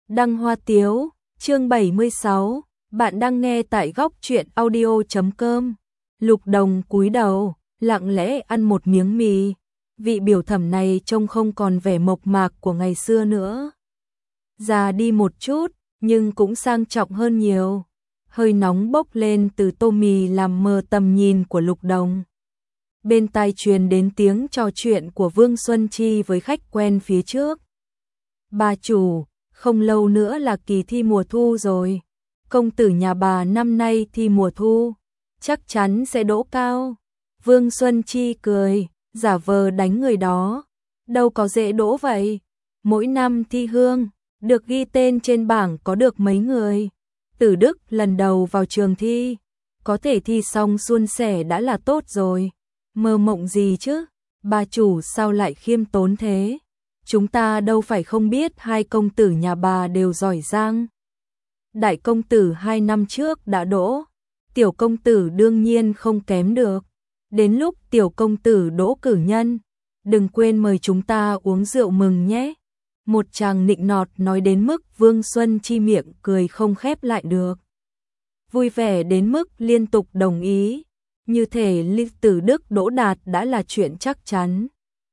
Đăng Hoa Tiếu, chương 76, bạn đang nghe tại góc truyện audio.com. Lục Đồng cúi đầu, lặng lẽ ăn một miếng mì. Vị biểu thẩm này trông không còn vẻ mộc mạc của ngày xưa nữa. Già đi một chút, nhưng cũng sang trọng hơn nhiều. Hơi nóng bốc lên từ tô mì làm mờ tầm nhìn của Lục Đồng. Bên tai truyền đến tiếng trò chuyện của Vương Xuân Chi với khách quen phía trước. Bà chủ, không lâu nữa là kỳ thi mùa thu rồi. Công tử nhà bà năm nay thi mùa thu, chắc chắn sẽ đỗ cao. Vương Xuân Chi cười, giả vờ đánh người đó. Đâu có dễ đỗ vậy. Mỗi năm thi hương, được ghi tên trên bảng có được mấy người. Tử Đức lần đầu vào trường thi, có thể thi xong suôn sẻ đã là tốt rồi. Mơ mộng gì chứ, bà chủ sao lại khiêm tốn thế? Chúng ta đâu phải không biết hai công tử nhà bà đều giỏi giang. Đại công tử 2 năm trước đã đỗ, tiểu công tử đương nhiên không kém được. Đến lúc tiểu công tử đỗ cử nhân, đừng quên mời chúng ta uống rượu mừng nhé. Một chàng nịnh nọt nói đến mức Vương Xuân Chi miệng cười không khép lại được. Vui vẻ đến mức liên tục đồng ý, như thể Lưu Tử Đức đỗ đạt đã là chuyện chắc chắn.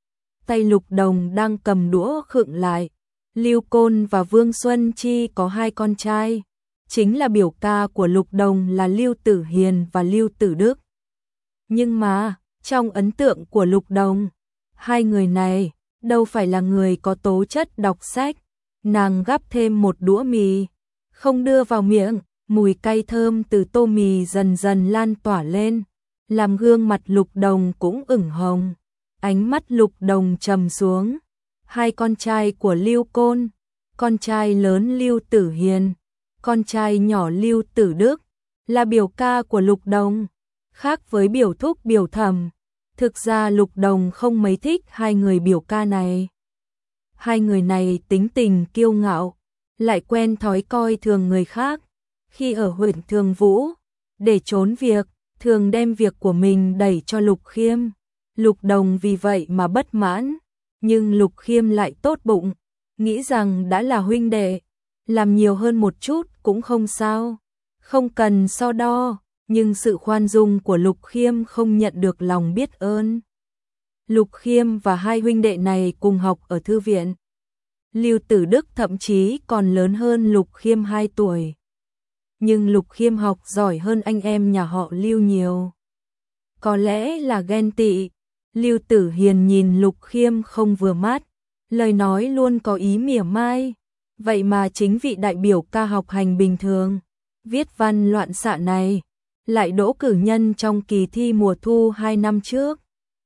Tay Lục Đồng đang cầm đũa khựng lại. Lưu Côn và Vương Xuân Chi có 2 con trai, chính là biểu ca của Lục Đồng là Lưu Tử Hiền và Lưu Tử Đức. Nhưng mà, trong ấn tượng của Lục Đồng, hai người này đâu phải là người có tố chất đọc sách. Nàng gắp thêm một đũa mì, không đưa vào miệng, mùi cay thơm từ tô mì dần dần lan tỏa lên, làm gương mặt Lục Đồng cũng ửng hồng. Ánh mắt Lục Đồng trầm xuống. 2 con trai của Lưu Côn, con trai lớn Lưu Tử Hiền, con trai nhỏ Lưu Tử Đức, là biểu ca của Lục Đồng. Khác với biểu thúc biểu thẩm, thực ra Lục Đồng không mấy thích 2 người biểu ca này. 2 người này tính tình kiêu ngạo, lại quen thói coi thường người khác. Khi ở huyện Thường Vũ, để trốn việc, thường đem việc của mình đẩy cho Lục Khiêm. Lục Đồng vì vậy mà bất mãn, nhưng Lục Khiêm lại tốt bụng, nghĩ rằng đã là huynh đệ, làm nhiều hơn một chút cũng không sao, không cần so đo, nhưng sự khoan dung của Lục Khiêm không nhận được lòng biết ơn. Lục Khiêm và 2 huynh đệ này cùng học ở thư viện. Lưu Tử Đức thậm chí còn lớn hơn Lục Khiêm 2 tuổi. Nhưng Lục Khiêm học giỏi hơn anh em nhà họ Lưu nhiều. Có lẽ là ghen tị. Lưu Tử Hiền nhìn Lục Khiêm không vừa mắt, lời nói luôn có ý mỉa mai. Vậy mà chính vị đại biểu ca học hành bình thường, viết văn loạn xạ này, lại đỗ cử nhân trong kỳ thi mùa thu 2 năm trước.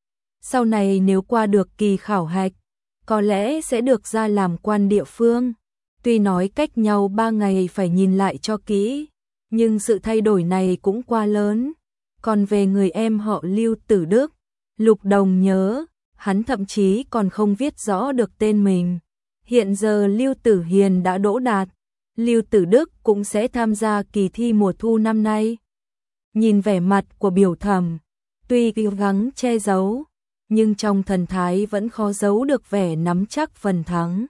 Sau này nếu qua được kỳ khảo hạch, có lẽ sẽ được ra làm quan địa phương. Tuy nói cách nhau 3 ngày phải nhìn lại cho kỹ, nhưng sự thay đổi này cũng quá lớn. Còn về người em họ Lưu Tử Đức, Lục Đồng nhớ, hắn thậm chí còn không viết rõ được tên mình. Hiện giờ Lưu Tử Hiền đã đỗ đạt, Lưu Tử Đức cũng sẽ tham gia kỳ thi mùa thu năm nay. Nhìn vẻ mặt của biểu thẩm, tuy cố gắng che giấu, nhưng trong thần thái vẫn khó giấu được vẻ nắm chắc phần thắng.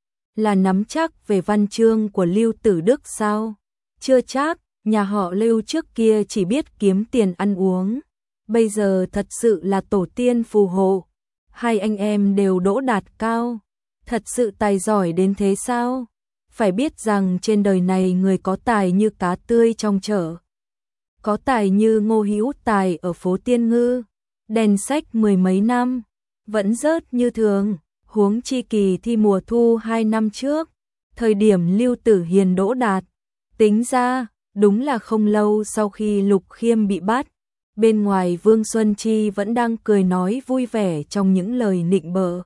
Là nắm chắc về văn chương của Lưu Tử Đức sao? Chưa chắc, nhà họ Lưu trước kia chỉ biết kiếm tiền ăn uống. Bây giờ thật sự là tổ tiên phù hộ. 2 anh em đều đỗ đạt cao. Thật sự tài giỏi đến thế sao? Phải biết rằng trên đời này người có tài như cá tươi trong chợ. Có tài như Ngô Hữu Tài ở phố Tiên Ngư, đèn sách 10 mấy năm, vẫn rớt như thường. Huống chi kỳ thi mùa thu 2 năm trước, thời điểm Lưu Tử Hiền đỗ đạt. Tính ra, đúng là không lâu sau khi Lục Khiêm bị bắt. Bên ngoài Vương Xuân Chi vẫn đang cười nói vui vẻ trong những lời nịnh bợ.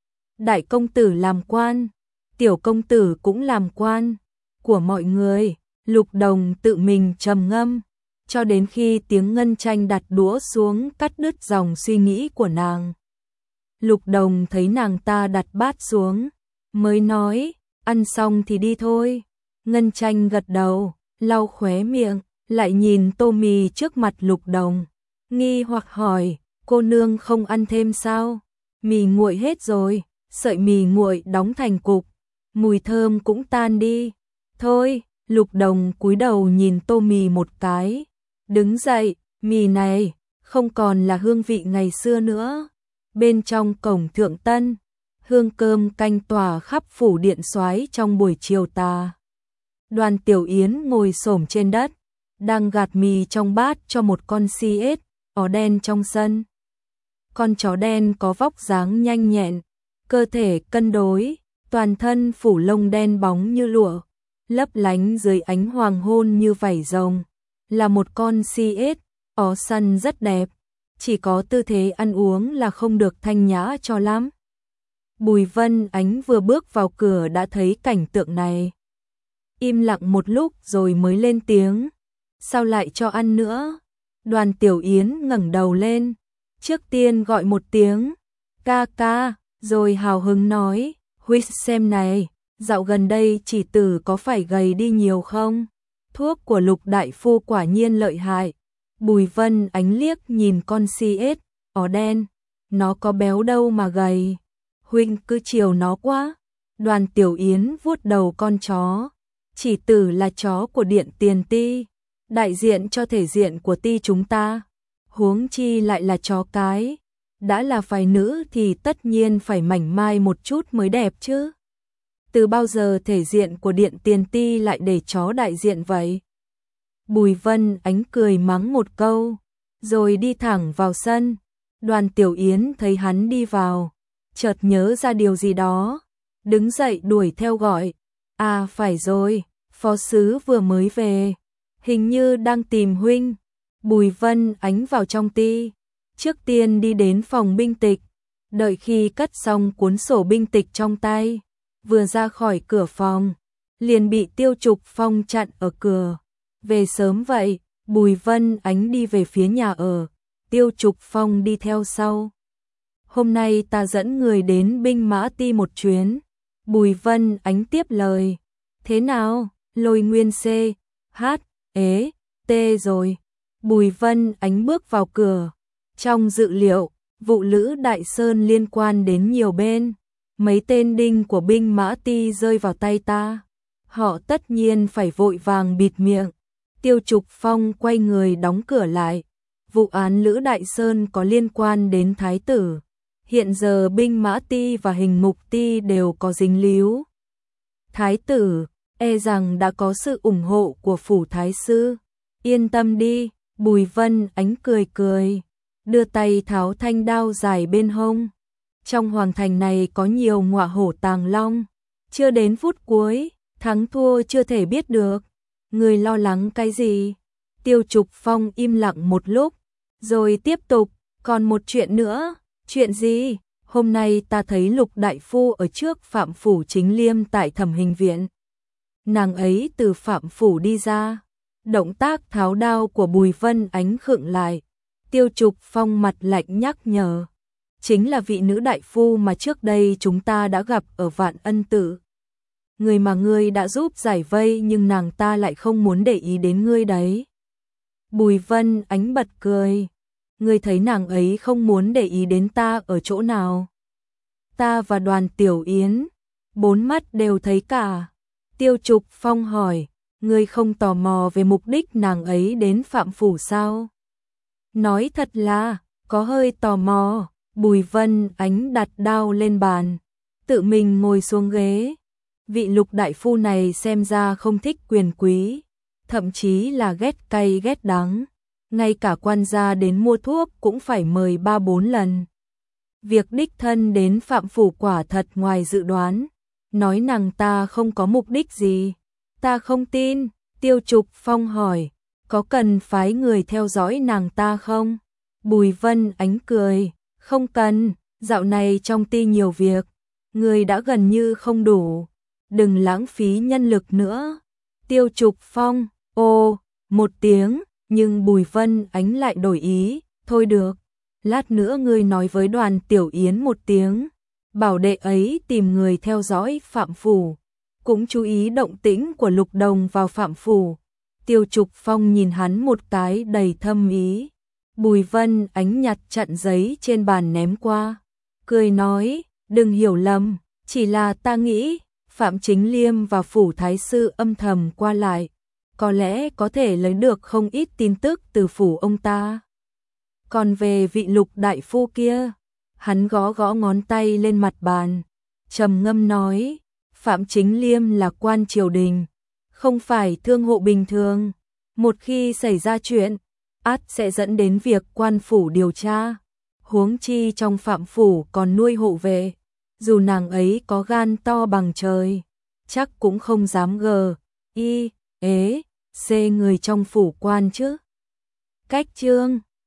Đại công tử làm quan, tiểu công tử cũng làm quan của mọi người. Lục Đồng tự mình trầm ngâm, cho đến khi tiếng Ngân Tranh đặt đũa xuống cắt đứt dòng suy nghĩ của nàng. Lục Đồng thấy nàng ta đặt bát xuống, mới nói, ăn xong thì đi thôi. Ngân Tranh gật đầu, lau khóe miệng, lại nhìn tô mì trước mặt Lục Đồng, nghi hoặc hỏi, cô nương không ăn thêm sao? Mì nguội hết rồi, sợi mì nguội đóng thành cục, mùi thơm cũng tan đi. Thôi, Lục Đồng cúi đầu nhìn tô mì một cái, đứng dậy, mì này không còn là hương vị ngày xưa nữa. Bên trong cổng Thượng Tân, hương cơm canh tỏa khắp phủ điện soái trong buổi chiều tà. Đoàn Tiểu Yến ngồi xổm trên đất, đang gạt mì trong bát cho một con CS ó đen trong sân. Con chó đen có vóc dáng nhanh nhẹn, cơ thể cân đối, toàn thân phủ lông đen bóng như lụa, lấp lánh dưới ánh hoàng hôn như vảy rồng. Là một con CS ó săn rất đẹp, chỉ có tư thế ăn uống là không được thanh nhã cho lắm. Bùi Vân Ánh vừa bước vào cửa đã thấy cảnh tượng này. Im lặng một lúc rồi mới lên tiếng. Sao lại cho ăn nữa? Đoàn Tiểu Yến ngẩng đầu lên, trước tiên gọi một tiếng ca ca, rồi hào hứng nói, Huynh xem này, dạo gần đây chỉ tử có phải gầy đi nhiều không? Thuốc của Lục đại phu quả nhiên lợi hại. Bùi Vân Ánh liếc nhìn con CS ó đen, nó có béo đâu mà gầy. Huynh cứ chiều nó quá. Đoàn Tiểu Yến vuốt đầu con chó. Chỉ tử là chó của Điện Tiền Ti, đại diện cho thể diện của ti chúng ta. Huống chi lại là chó cái. Đã là phái nữ thì tất nhiên phải mảnh mai một chút mới đẹp chứ. Từ bao giờ thể diện của Điện Tiền Ti lại để chó đại diện vậy? Bùi Vân Ánh cười mắng một câu, rồi đi thẳng vào sân. Đoàn Tiểu Yến thấy hắn đi vào, chợt nhớ ra điều gì đó, đứng dậy đuổi theo gọi. À phải rồi, phó sứ vừa mới về, hình như đang tìm huynh. Bùi Vân Ánh vào trong ti, trước tiên đi đến phòng binh tịch, đợi khi cất xong cuốn sổ binh tịch trong tay, vừa ra khỏi cửa phòng, liền bị Tiêu Trục Phong chặn ở cửa. Về sớm vậy, Bùi Vân Ánh đi về phía nhà ở, Tiêu Trục Phong đi theo sau. Hôm nay ta dẫn người đến binh mã ti một chuyến. Bùi Vân Ánh tiếp lời. Thế nào, Lôi Nguyên C, H, ế, T rồi. Bùi Vân Ánh bước vào cửa. Trong dự liệu, vụ Lữ Đại Sơn liên quan đến nhiều bên. Mấy tên đinh của binh mã ti rơi vào tay ta, họ tất nhiên phải vội vàng bịt miệng. Tiêu Trục Phong quay người đóng cửa lại. Vụ án Lữ Đại Sơn có liên quan đến thái tử. Hiện giờ binh mã ti và hình ngục ti đều có dính líu. Thái tử, e rằng đã có sự ủng hộ của phủ thái sư. Yên tâm đi, Bùi Vân Ánh cười cười, đưa tay tháo thanh đao dài bên hông. Trong hoàng thành này có nhiều ngọa hổ tàng long, chưa đến phút cuối, thắng thua chưa thể biết được. Người lo lắng cái gì? Tiêu Trục Phong im lặng một lúc, rồi tiếp tục, còn một chuyện nữa. Chuyện gì? Hôm nay ta thấy Lục đại phu ở trước Phạm phủ Chính Liêm tại Thẩm Hình viện. Nàng ấy từ Phạm phủ đi ra. Động tác tháo đao của Bùi Vân Ánh khựng lại. Tiêu Trục Phong mặt lạnh nhắc nhở. Chính là vị nữ đại phu mà trước đây chúng ta đã gặp ở Vạn Ân Tự. Người mà ngươi đã giúp giải vây, nhưng nàng ta lại không muốn để ý đến ngươi đấy. Bùi Vân Ánh bật cười. Ngươi thấy nàng ấy không muốn để ý đến ta ở chỗ nào? Ta và Đoàn Tiểu Yến, bốn mắt đều thấy cả. Tiêu Trục Phong hỏi, ngươi không tò mò về mục đích nàng ấy đến Phạm phủ sao? Nói thật là, có hơi tò mò. Bùi Vân Ánh đặt đao lên bàn, tự mình ngồi xuống ghế. Vị Lục đại phu này xem ra không thích quyền quý, thậm chí là ghét cay ghét đắng. Ngay cả quan gia đến mua thuốc cũng phải mời 3-4 lần. Việc đích thân đến Phạm phủ quả thật ngoài dự đoán. Nói nàng ta không có mục đích gì, ta không tin. Tiêu Trục Phong hỏi, có cần phái người theo dõi nàng ta không? Bùi Vân Ánh cười, không cần, dạo này trong ti nhiều việc, người đã gần như không đủ, đừng lãng phí nhân lực nữa. Tiêu Trục Phong, ô, một tiếng, nhưng Bùi Vân Ánh lại đổi ý, thôi được, lát nữa ngươi nói với Đoàn Tiểu Yến một tiếng, bảo đệ ấy tìm người theo dõi Phạm phủ, cũng chú ý động tĩnh của Lục Đồng vào Phạm phủ. Tiêu Trục Phong nhìn hắn một cái đầy thâm ý. Bùi Vân Ánh nhặt chặn giấy trên bàn ném qua, cười nói, đừng hiểu lầm, chỉ là ta nghĩ Phạm Chính Liêm và phủ thái sư âm thầm qua lại, có lẽ có thể lấy được không ít tin tức từ phủ ông ta. Còn về vị Lục đại phu kia, hắn gõ gõ ngón tay lên mặt bàn, trầm ngâm nói, Phạm Chính Liêm là quan triều đình, không phải thương hộ bình thường, một khi xảy ra chuyện, ắt sẽ dẫn đến việc quan phủ điều tra. Huống chi trong Phạm phủ còn nuôi hộ vệ, dù nàng ấy có gan to bằng trời, chắc cũng không dám ê, xê người trong phủ quan chứ. Cách chương